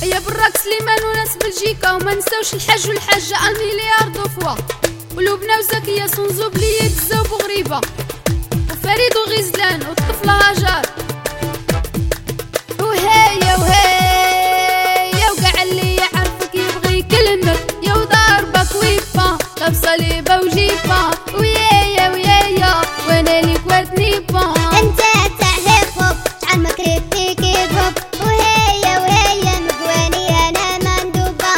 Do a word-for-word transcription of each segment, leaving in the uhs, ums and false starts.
يا براك سليمان وناس بلجيكا، وما نساوش الحاج والحاجة المليار دو ولبنى وزكية صنزو بلية الزوب وغريبة، وفريد وغزلان والطفلة هاجر، وهيا وهيا وقع اللي يعرفك يبغي يكلمك، يا وضربك ويبا طب صليبة وجيبا، ويايا ويايا وانا ليك ورد نيبا. انت تاع هيب هوب شحال ما كرهتي كيب هوب، وهيا وهيا مقواني انا مندوبة.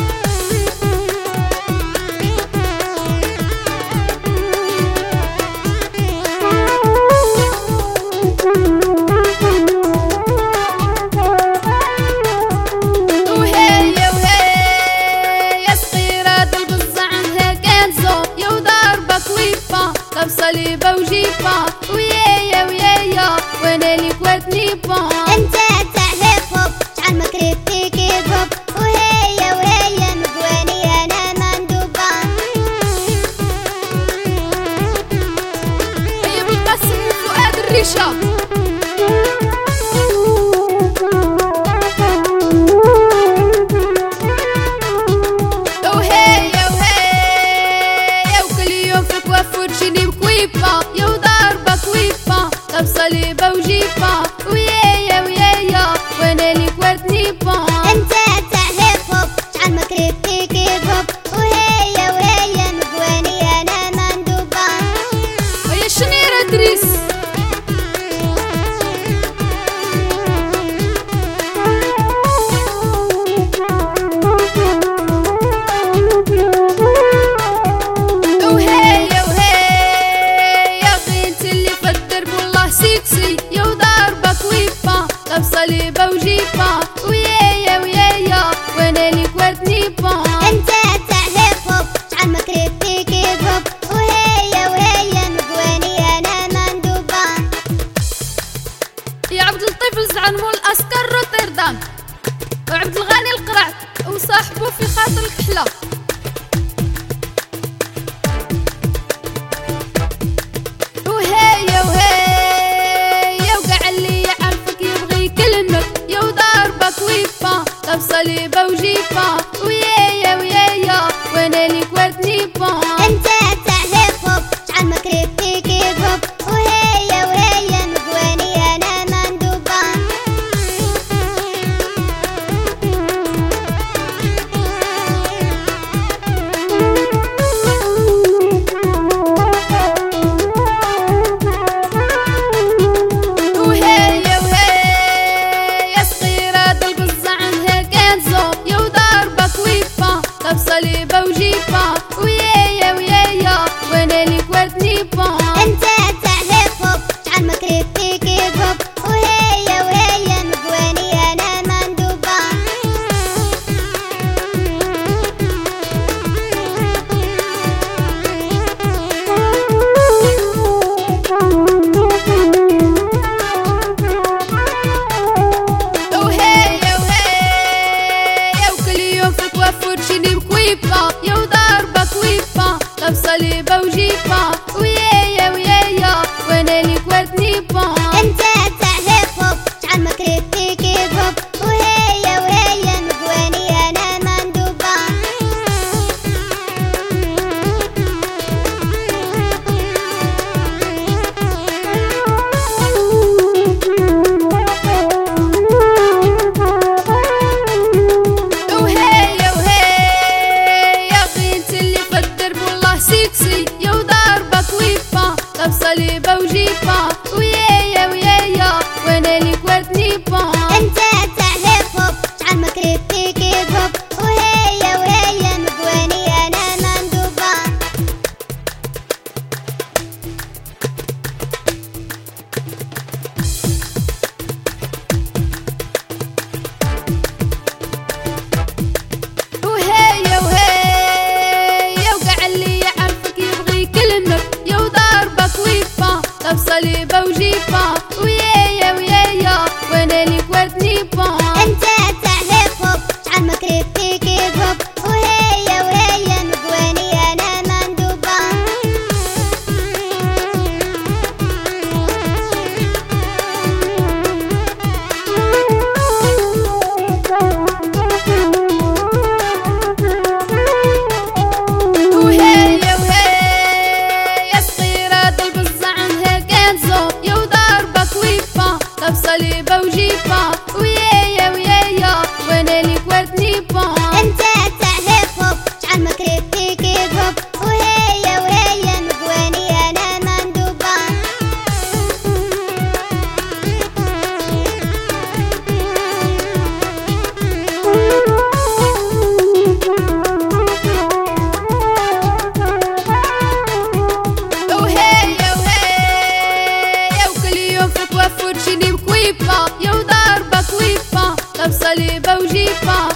وهيا وهيا صغيرة دلبزة عنها كنزو، يا وضربك ويبا طب صليبة وجيبا، ويايا ويايا وانا ليك ورد نيبا. انت تاع هيب هوب شحال ما كرهتي كيب هوب، وهيا وهيا مقواني انا مندوبة. هيا بالقاسم وفؤاد الريشة. وهيا وهيا وكل يوم فيك وفور جيني بكويبة، يا وضربك ويبا طب صليبة وجيبا، ويايا ويايا وانا ليك ورد نيبا. انت تاع هيب هوب شحال ما كرهتي كيب هوب، وهيا وهيا مقواني انا مندوبة. هيا الشنيرة دريس. وهيا وهيا غينت اللي في الدرب والله سيكسي، يا وضربك ويبا طب صليبة وجيبا، ويايا ويايا وانا ليك ورد نيبا. انت تاع هيب هوب شحال ما كرهتي كيب هوب، وهيا وهيا مقواني انا مندوبة. يا عبد اللطيف الزعن مول الاسكر روتردام، وعبد الغني القرع وصاحبه في خاطر الكحلة. وهيا وهيا وقع اللي يعرفك يبغي يكلمك، يا وضربك ويبا طب صليبة وجيبا، ويايا ويايا وانا ليك ورد نيبا. انت تاع هيب هوب شحال ما كرهتي كيب هوب، وهيا وهيا مقواني انا مندوبة. ورشني بكويبة يا وضربك ويبة طب صليبة وجيبة